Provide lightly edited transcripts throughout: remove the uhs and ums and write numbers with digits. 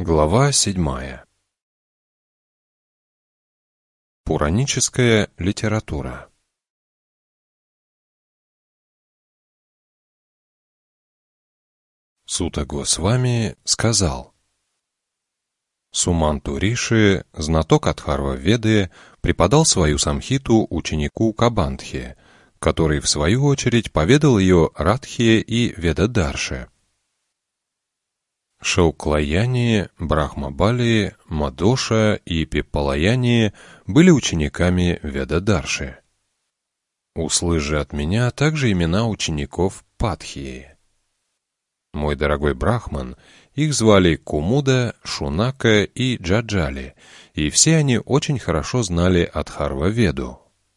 Глава 7. Пураническая литература. Сута Госвами сказал: Суманту Риши, знаток Атхарва-веды, преподал свою самхиту ученику Кабантхе, который, в свою очередь, поведал ее Радхе и Ведадарше. Шауклаяни, Брахмабали, Мадоша и Пиппалаяни были учениками Ведадарши. Услышь же от меня также имена учеников Падхии. Мой дорогой Брахман, их звали Кумуда, Шунака и Джаджали, и все они очень хорошо знали Атхарва-веду.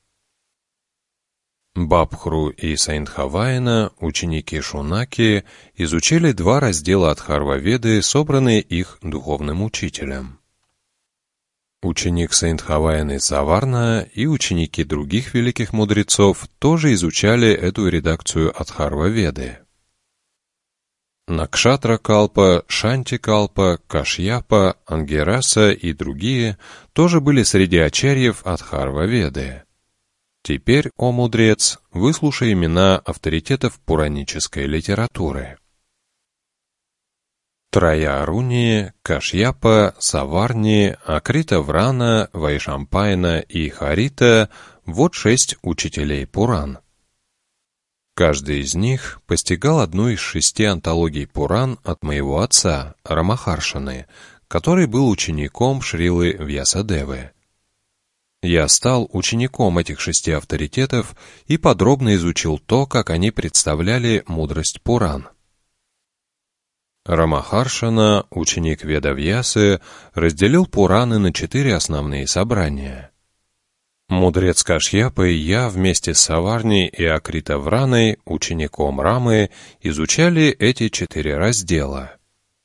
Бабхру и Сайндхавайна, ученики Шунаки, изучили два раздела Атхарва-веды, собранные их духовным учителем. Ученик Сайндхавайны Саварна и ученики других великих мудрецов тоже изучали эту редакцию Атхарва-веды. Накшатра-калпа, Шанти-калпа, Кашьяпа, Ангераса и другие тоже были среди ачарьев Атхарва-веды. Теперь, о мудрец, выслушай имена авторитетов пуранической литературы. Траяруни, Кашьяпа, Саварни, Акрита-врана, Вайшампайна и Харита – вот 6 учителей Пуран. Каждый из них постигал одну из 6 антологий Пуран от моего отца, Рамахаршаны, который был учеником Шрилы Вьясадевы. Я стал учеником этих 6 авторитетов и подробно изучил то, как они представляли мудрость Пуран. Рамахаршана, ученик Ведавьясы, разделил Пураны на 4 основные собрания. Мудрец Кашьяпа и я вместе с Саварни и Акритавраной, учеником Рамы, изучали эти 4 раздела.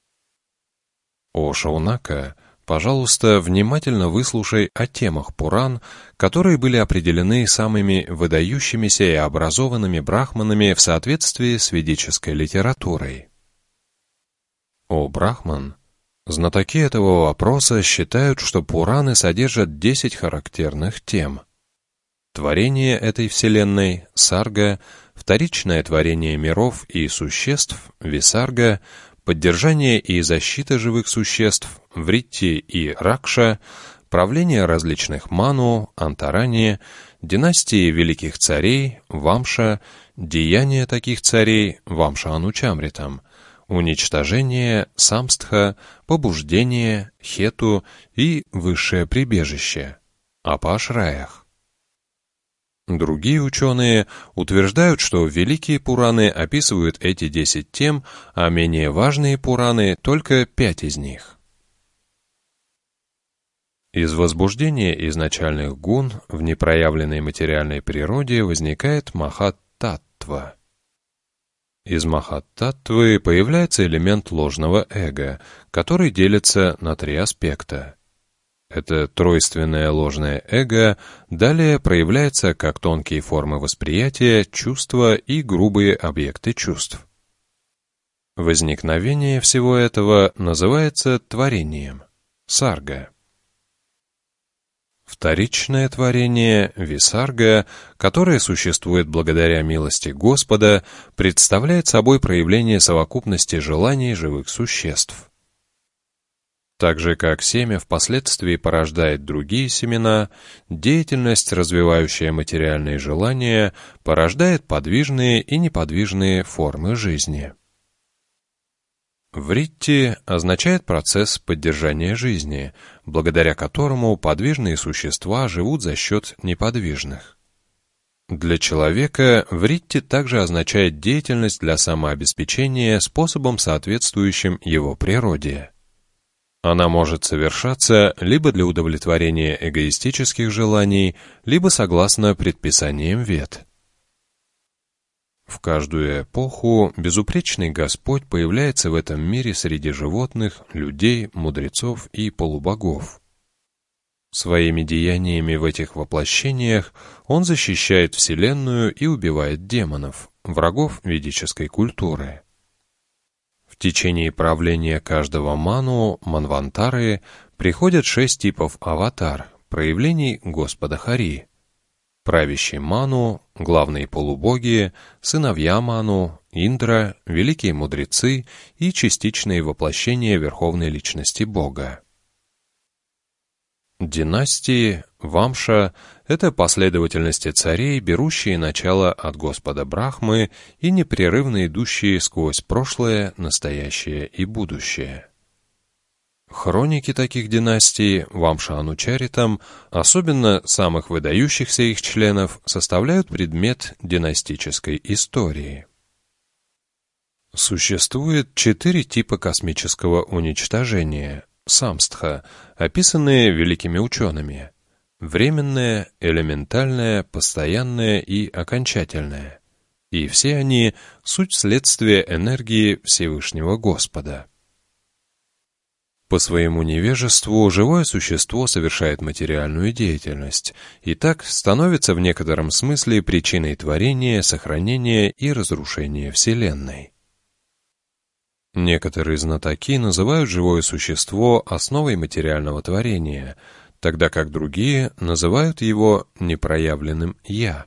О Шаунака, пожалуйста, внимательно выслушай о темах Пуран, которые были определены самыми выдающимися и образованными брахманами в соответствии с ведической литературой. О Брахман, знатоки этого вопроса считают, что Пураны содержат 10 характерных тем. Творение этой вселенной – сарга, вторичное творение миров и существ – висарга, поддержание и защита живых существ, вритти и ракша, правление различных ману, антарани, династии великих царей, вамша, деяния таких царей, вамша анучамритам, уничтожение, самстха, побуждение, хету и высшее прибежище, апашраях. Другие ученые утверждают, что великие Пураны описывают эти 10 тем, а менее важные Пураны — только 5 из них. Из возбуждения изначальных гун в непроявленной материальной природе возникает Махат-таттва. Из Махат-таттвы появляется элемент ложного эго, который делится на 3 аспекта. Это тройственное ложное эго далее проявляется как тонкие формы восприятия, чувства и грубые объекты чувств. Возникновение всего этого называется творением, сарга. Вторичное творение, висарга, которое существует благодаря милости Господа, представляет собой проявление совокупности желаний живых существ. Так же, как семя впоследствии порождает другие семена, деятельность, развивающая материальные желания, порождает подвижные и неподвижные формы жизни. Вритти означает процесс поддержания жизни, благодаря которому подвижные существа живут за счет неподвижных. Для человека вритти также означает деятельность для самообеспечения способом, соответствующим его природе. Она может совершаться либо для удовлетворения эгоистических желаний, либо согласно предписаниям Вед. В каждую эпоху безупречный Господь появляется в этом мире среди животных, людей, мудрецов и полубогов. Своими деяниями в этих воплощениях Он защищает Вселенную и убивает демонов, врагов ведической культуры. В течение правления каждого ману, манвантары, приходят 6 типов аватар, проявлений Господа Хари. Правящий ману, главные полубоги, сыновья ману, Индра, великие мудрецы и частичные воплощения верховной личности Бога. Династии, вамша — это последовательности царей, берущие начало от Господа Брахмы и непрерывно идущие сквозь прошлое, настоящее и будущее. Хроники таких династий, вамша-анучаритам, особенно самых выдающихся их членов, составляют предмет династической истории. Существует 4 типа космического уничтожения — самстха, описанные великими учеными: временное, элементальное, постоянное и окончательное. И все они — суть следствия энергии Всевышнего Господа. По своему невежеству живое существо совершает материальную деятельность и так становится в некотором смысле причиной творения, сохранения и разрушения Вселенной. Некоторые знатоки называют живое существо основой материального творения, тогда как другие называют его непроявленным «я».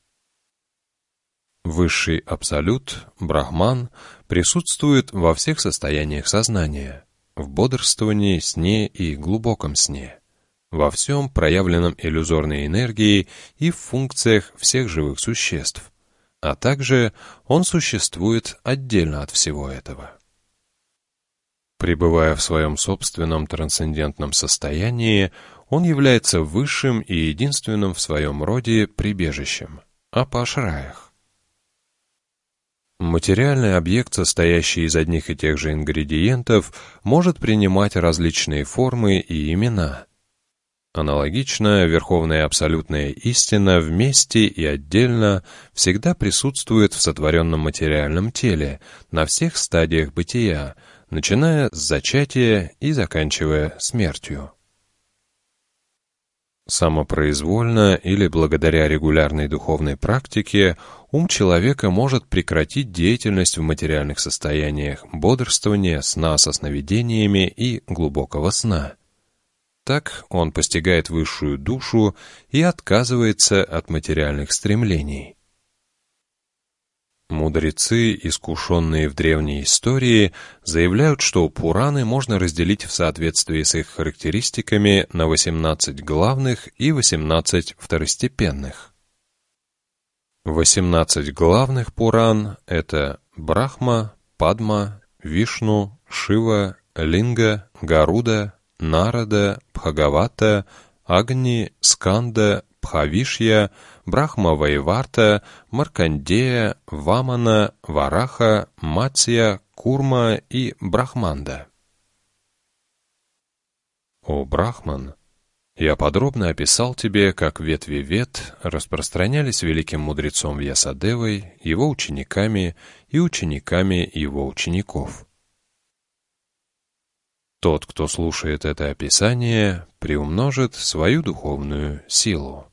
Высший абсолют, Брахман, присутствует во всех состояниях сознания, в бодрствовании, сне и глубоком сне, во всем проявленном иллюзорной энергией и в функциях всех живых существ, а также он существует отдельно от всего этого. Пребывая в своем собственном трансцендентном состоянии, он является высшим и единственным в своем роде прибежищем — апашраях. Материальный объект, состоящий из одних и тех же ингредиентов, может принимать различные формы и имена. Аналогично, верховная абсолютная истина вместе и отдельно всегда присутствует в сотворенном материальном теле на всех стадиях бытия, начиная с зачатия и заканчивая смертью. Самопроизвольно или благодаря регулярной духовной практике ум человека может прекратить деятельность в материальных состояниях бодрствования, сна со сновидениями и глубокого сна. Так он постигает высшую душу и отказывается от материальных стремлений. Мудрецы, искушенные в древней истории, заявляют, что Пураны можно разделить в соответствии с их характеристиками на 18 главных и 18 второстепенных. 18 главных Пуран — это Брахма, Падма, Вишну, Шива, Линга, Гаруда, Нарада, Бхагавата, Агни, Сканда, Бхавишья, Брахма-Вайварта, Маркандея, Вамана, Вараха, Матсья, Курма и Брахманда. О Брахман, я подробно описал тебе, как ветви Вед распространялись великим мудрецом Вьясадевой, его учениками и учениками его учеников. Тот, кто слушает это описание, приумножит свою духовную силу.